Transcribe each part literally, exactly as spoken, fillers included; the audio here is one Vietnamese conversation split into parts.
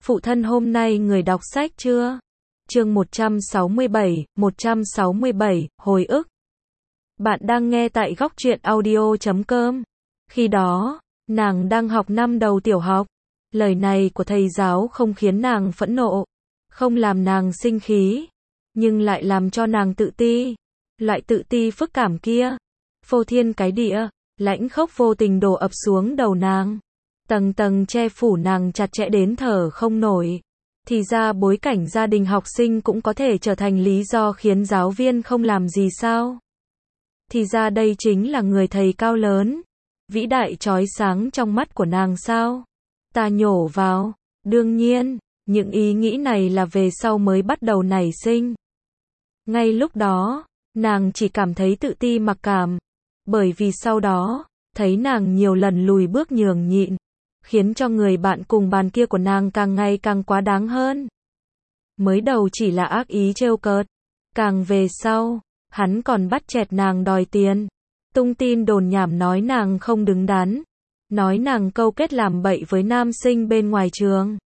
Phụ thân hôm nay người đọc sách chưa? Chương một trăm sáu mươi bảy, một trăm sáu mươi bảy, hồi ức. Bạn đang nghe tại góc truyện audio chấm com. Khi đó, nàng đang học năm đầu tiểu học. Lời này của thầy giáo không khiến nàng phẫn nộ, không làm nàng sinh khí, nhưng lại làm cho nàng tự ti. Loại tự ti phức cảm kia, phô thiên cái địa, lãnh khốc vô tình đổ ập xuống đầu nàng. Tầng tầng che phủ nàng chặt chẽ đến thở không nổi. Thì ra bối cảnh gia đình học sinh cũng có thể trở thành lý do khiến giáo viên không làm gì sao? Thì ra đây chính là người thầy cao lớn, vĩ đại chói sáng trong mắt của nàng sao? Ta nhổ vào, đương nhiên, những ý nghĩ này là về sau mới bắt đầu nảy sinh. Ngay lúc đó, nàng chỉ cảm thấy tự ti mặc cảm, bởi vì sau đó, thấy nàng nhiều lần lùi bước nhường nhịn, khiến cho người bạn cùng bàn kia của nàng càng ngày càng quá đáng hơn. Mới đầu chỉ là ác ý trêu cợt, càng về sau, hắn còn bắt chẹt nàng đòi tiền, tung tin đồn nhảm nói nàng không đứng đắn, nói nàng câu kết làm bậy với nam sinh bên ngoài trường,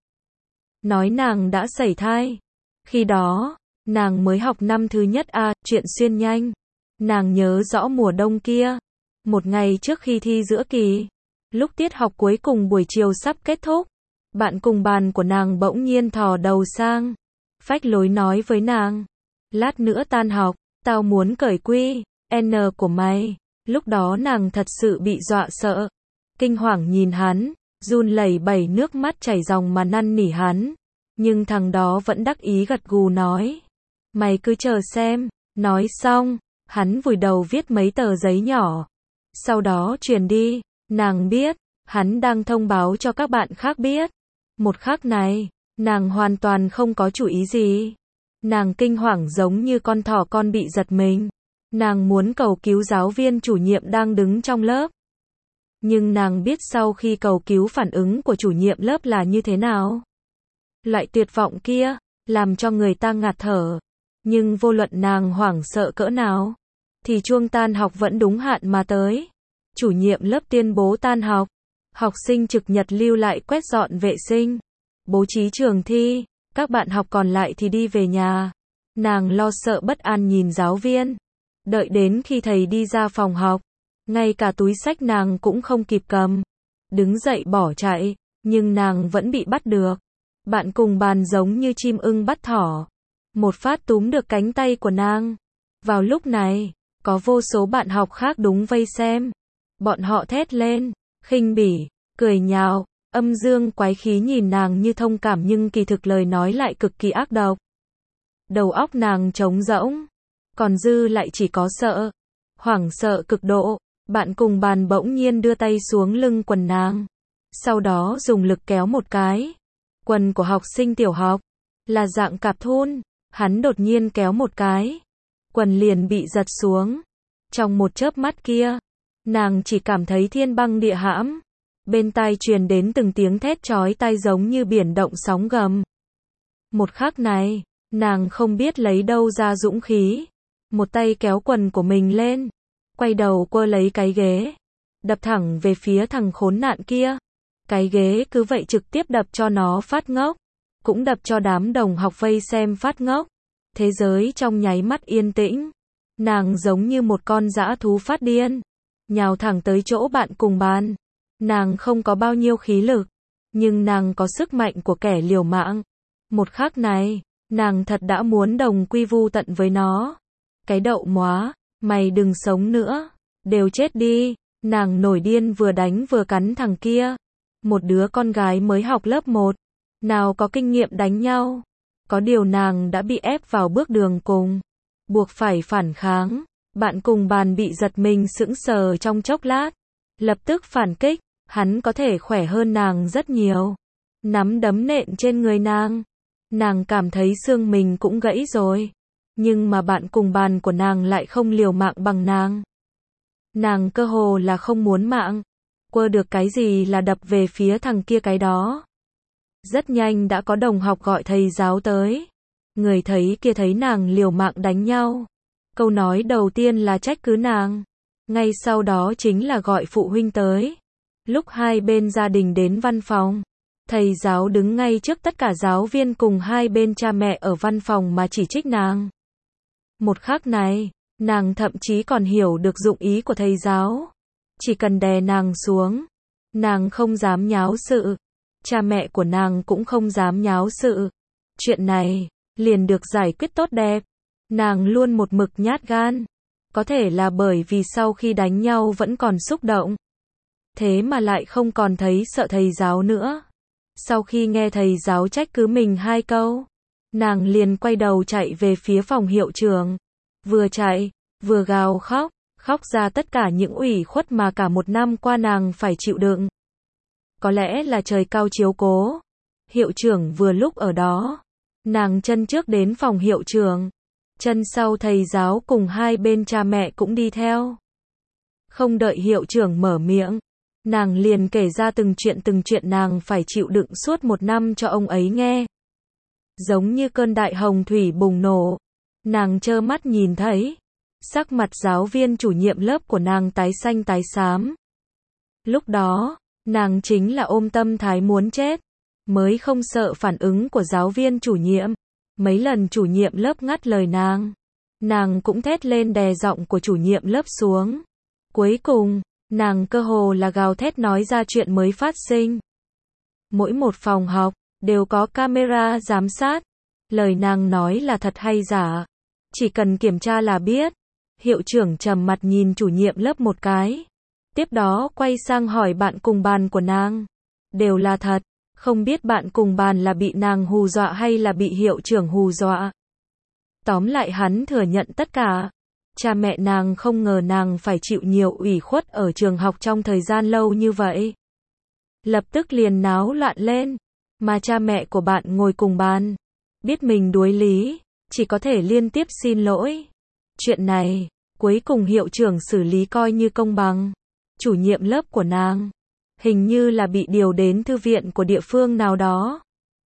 nói nàng đã sẩy thai. Khi đó, nàng mới học năm thứ nhất A, chuyện xuyên nhanh. Nàng nhớ rõ mùa đông kia, một ngày trước khi thi giữa kỳ, lúc tiết học cuối cùng buổi chiều sắp kết thúc, bạn cùng bàn của nàng bỗng nhiên thò đầu sang, phách lối nói với nàng, lát nữa tan học, tao muốn cởi quy N của mày. Lúc đó nàng thật sự bị dọa sợ, kinh hoàng nhìn hắn, run lẩy bẩy nước mắt chảy ròng mà năn nỉ hắn, nhưng thằng đó vẫn đắc ý gật gù nói, mày cứ chờ xem. Nói xong, hắn vùi đầu viết mấy tờ giấy nhỏ, sau đó truyền đi. Nàng biết, hắn đang thông báo cho các bạn khác biết. Một khắc này, nàng hoàn toàn không có chủ ý gì. Nàng kinh hoàng giống như con thỏ con bị giật mình. Nàng muốn cầu cứu giáo viên chủ nhiệm đang đứng trong lớp. Nhưng nàng biết sau khi cầu cứu phản ứng của chủ nhiệm lớp là như thế nào. Loại tuyệt vọng kia, làm cho người ta ngạt thở. Nhưng vô luận nàng hoảng sợ cỡ nào, thì chuông tan học vẫn đúng hạn mà tới. Chủ nhiệm lớp tuyên bố tan học, học sinh trực nhật lưu lại quét dọn vệ sinh, bố trí trường thi, các bạn học còn lại thì đi về nhà. Nàng lo sợ bất an nhìn giáo viên, đợi đến khi thầy đi ra phòng học, ngay cả túi xách nàng cũng không kịp cầm, đứng dậy bỏ chạy, nhưng nàng vẫn bị bắt được. Bạn cùng bàn giống như chim ưng bắt thỏ, một phát túm được cánh tay của nàng. Vào lúc này, có vô số bạn học khác đúng vây xem. Bọn họ thét lên, khinh bỉ, cười nhạo, âm dương quái khí nhìn nàng như thông cảm nhưng kỳ thực lời nói lại cực kỳ ác độc. Đầu óc nàng trống rỗng, còn dư lại chỉ có sợ, hoảng sợ cực độ. Bạn cùng bàn bỗng nhiên đưa tay xuống lưng quần nàng, sau đó dùng lực kéo một cái. Quần của học sinh tiểu học là dạng cạp thun, hắn đột nhiên kéo một cái, quần liền bị giật xuống. Trong một chớp mắt kia, nàng chỉ cảm thấy thiên băng địa hãm, bên tai truyền đến từng tiếng thét chói tai giống như biển động sóng gầm. Một khắc này, nàng không biết lấy đâu ra dũng khí, một tay kéo quần của mình lên, quay đầu quơ lấy cái ghế, đập thẳng về phía thằng khốn nạn kia. Cái ghế cứ vậy trực tiếp đập cho nó phát ngốc, cũng đập cho đám đồng học vây xem phát ngốc. Thế giới trong nháy mắt yên tĩnh, nàng giống như một con dã thú phát điên, nhào thẳng tới chỗ bạn cùng bàn. Nàng không có bao nhiêu khí lực, nhưng nàng có sức mạnh của kẻ liều mạng. Một khắc này, nàng thật đã muốn đồng quy vu tận với nó. Cái đậu móa, mày đừng sống nữa, đều chết đi. Nàng nổi điên vừa đánh vừa cắn thằng kia. Một đứa con gái mới học lớp một, nào có kinh nghiệm đánh nhau. Có điều nàng đã bị ép vào bước đường cùng, buộc phải phản kháng. Bạn cùng bàn bị giật mình sững sờ trong chốc lát, lập tức phản kích. Hắn có thể khỏe hơn nàng rất nhiều, nắm đấm nện trên người nàng. Nàng cảm thấy xương mình cũng gãy rồi, nhưng mà bạn cùng bàn của nàng lại không liều mạng bằng nàng. Nàng cơ hồ là không muốn mạng, quơ được cái gì là đập về phía thằng kia cái đó. Rất nhanh đã có đồng học gọi thầy giáo tới. Người thấy kia thấy nàng liều mạng đánh nhau, câu nói đầu tiên là trách cứ nàng, ngay sau đó chính là gọi phụ huynh tới. Lúc hai bên gia đình đến văn phòng, Thầy giáo đứng ngay trước tất cả giáo viên cùng hai bên cha mẹ ở văn phòng mà chỉ trích nàng. Một khắc này, nàng thậm chí còn hiểu được dụng ý của thầy giáo. Chỉ cần đè nàng xuống, nàng không dám nháo sự. Cha mẹ của nàng cũng không dám nháo sự. Chuyện này, liền được giải quyết tốt đẹp. Nàng luôn một mực nhát gan. Có thể là bởi vì sau khi đánh nhau vẫn còn xúc động. Thế mà lại không còn thấy sợ thầy giáo nữa. Sau khi nghe thầy giáo trách cứ mình hai câu, nàng liền quay đầu chạy về phía phòng hiệu trưởng. Vừa chạy, vừa gào khóc, khóc ra tất cả những ủy khuất mà cả một năm qua nàng phải chịu đựng. Có lẽ là trời cao chiếu cố. Hiệu trưởng vừa lúc ở đó. Nàng chân trước đến phòng hiệu trưởng. Chân sau thầy giáo cùng hai bên cha mẹ cũng đi theo. Không đợi hiệu trưởng mở miệng, nàng liền kể ra từng chuyện từng chuyện nàng phải chịu đựng suốt một năm cho ông ấy nghe. Giống như cơn đại hồng thủy bùng nổ. Nàng trơ mắt nhìn thấy. Sắc mặt giáo viên chủ nhiệm lớp của nàng tái xanh tái xám. Lúc đó, nàng chính là ôm tâm thái muốn chết. Mới không sợ phản ứng của giáo viên chủ nhiệm. Mấy lần chủ nhiệm lớp ngắt lời nàng. Nàng cũng thét lên đè giọng của chủ nhiệm lớp xuống. Cuối cùng, nàng cơ hồ là gào thét nói ra chuyện mới phát sinh. Mỗi một phòng học, đều có camera giám sát. Lời nàng nói là thật hay giả. Chỉ cần kiểm tra là biết. Hiệu trưởng trầm mặt nhìn chủ nhiệm lớp một cái. Tiếp đó quay sang hỏi bạn cùng bàn của nàng. Đều là thật. Không biết bạn cùng bàn là bị nàng hù dọa hay là bị hiệu trưởng hù dọa. Tóm lại hắn thừa nhận tất cả. Cha mẹ nàng không ngờ nàng phải chịu nhiều ủy khuất ở trường học trong thời gian lâu như vậy. Lập tức liền náo loạn lên. Mà cha mẹ của bạn ngồi cùng bàn. Biết mình đuối lý. Chỉ có thể liên tiếp xin lỗi. Chuyện này, cuối cùng hiệu trưởng xử lý coi như công bằng. Chủ nhiệm lớp của nàng. Hình như là bị điều đến thư viện của địa phương nào đó.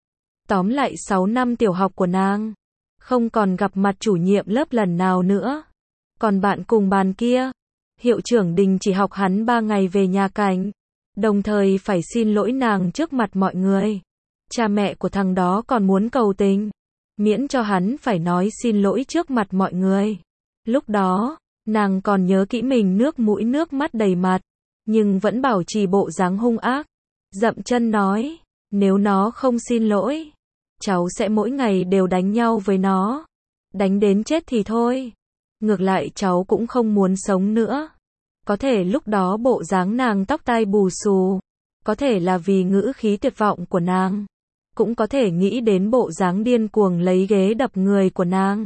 Tóm lại sáu năm tiểu học của nàng. Không còn gặp mặt chủ nhiệm lớp lần nào nữa. Còn bạn cùng bàn kia. Hiệu trưởng đình chỉ học hắn ba ngày về nhà cảnh. Đồng thời phải xin lỗi nàng trước mặt mọi người. Cha mẹ của thằng đó còn muốn cầu tình. Miễn cho hắn phải nói xin lỗi trước mặt mọi người. Lúc đó, nàng còn nhớ kỹ mình nước mũi nước mắt đầy mặt. Nhưng vẫn bảo trì bộ dáng hung ác. Dậm chân nói, nếu nó không xin lỗi, cháu sẽ mỗi ngày đều đánh nhau với nó. Đánh đến chết thì thôi. Ngược lại cháu cũng không muốn sống nữa. Có thể lúc đó bộ dáng nàng tóc tai bù xù. Có thể là vì ngữ khí tuyệt vọng của nàng. Cũng có thể nghĩ đến bộ dáng điên cuồng lấy ghế đập người của nàng.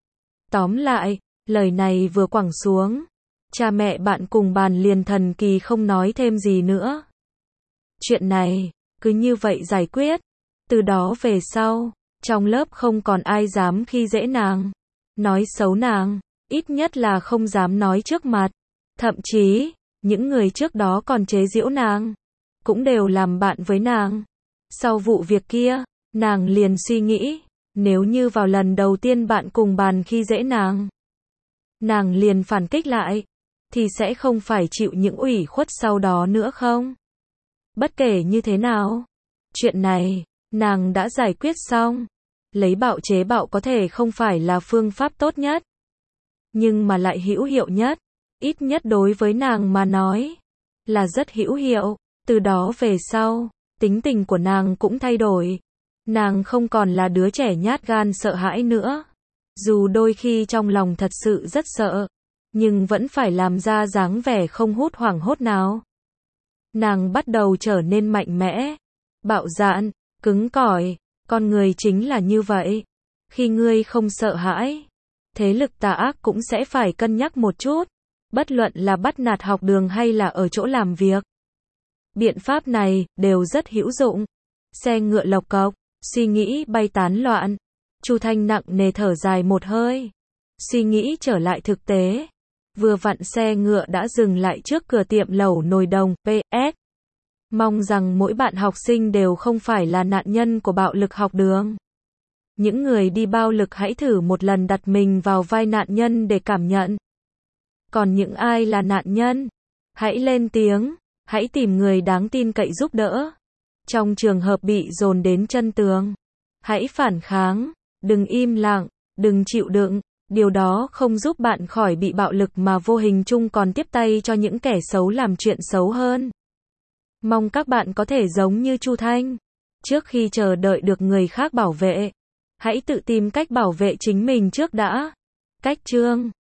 Tóm lại, lời này vừa quẳng xuống. Cha mẹ bạn cùng bàn liền thần kỳ không nói thêm gì nữa. Chuyện này, cứ như vậy giải quyết. Từ đó về sau, trong lớp không còn ai dám khi dễ nàng. Nói xấu nàng, ít nhất là không dám nói trước mặt. Thậm chí, những người trước đó còn chế giễu nàng. Cũng đều làm bạn với nàng. Sau vụ việc kia, nàng liền suy nghĩ. Nếu như vào lần đầu tiên bạn cùng bàn khi dễ nàng. Nàng liền phản kích lại. Thì sẽ không phải chịu những ủy khuất sau đó nữa không? Bất kể như thế nào, chuyện này, nàng đã giải quyết xong. Lấy bạo chế bạo có thể không phải là phương pháp tốt nhất. Nhưng mà lại hữu hiệu nhất. Ít nhất đối với nàng mà nói. Là rất hữu hiệu. Từ đó về sau, tính tình của nàng cũng thay đổi. Nàng không còn là đứa trẻ nhát gan sợ hãi nữa. Dù đôi khi trong lòng thật sự rất sợ. Nhưng vẫn phải làm ra dáng vẻ không hốt hoảng hốt nào. Nàng bắt đầu trở nên mạnh mẽ, bạo dạn, cứng cỏi. Con người chính là như vậy. Khi ngươi không sợ hãi, thế lực tà ác cũng sẽ phải cân nhắc một chút. Bất luận là bắt nạt học đường hay là ở chỗ làm việc. Biện pháp này đều rất hữu dụng. Xe ngựa lộc cộc, suy nghĩ bay tán loạn. Chu Thanh nặng nề thở dài một hơi. Suy nghĩ trở lại thực tế. Vừa vặn xe ngựa đã dừng lại trước cửa tiệm lẩu nồi đồng, pê ét. Mong rằng mỗi bạn học sinh đều không phải là nạn nhân của bạo lực học đường. Những người đi bạo lực hãy thử một lần đặt mình vào vai nạn nhân để cảm nhận. Còn những ai là nạn nhân, hãy lên tiếng, hãy tìm người đáng tin cậy giúp đỡ. Trong trường hợp bị dồn đến chân tường, hãy phản kháng, đừng im lặng, đừng chịu đựng. Điều đó không giúp bạn khỏi bị bạo lực mà vô hình chung còn tiếp tay cho những kẻ xấu làm chuyện xấu hơn. Mong các bạn có thể giống như Chu Thanh. Trước khi chờ đợi được người khác bảo vệ, hãy tự tìm cách bảo vệ chính mình trước đã. Cách chương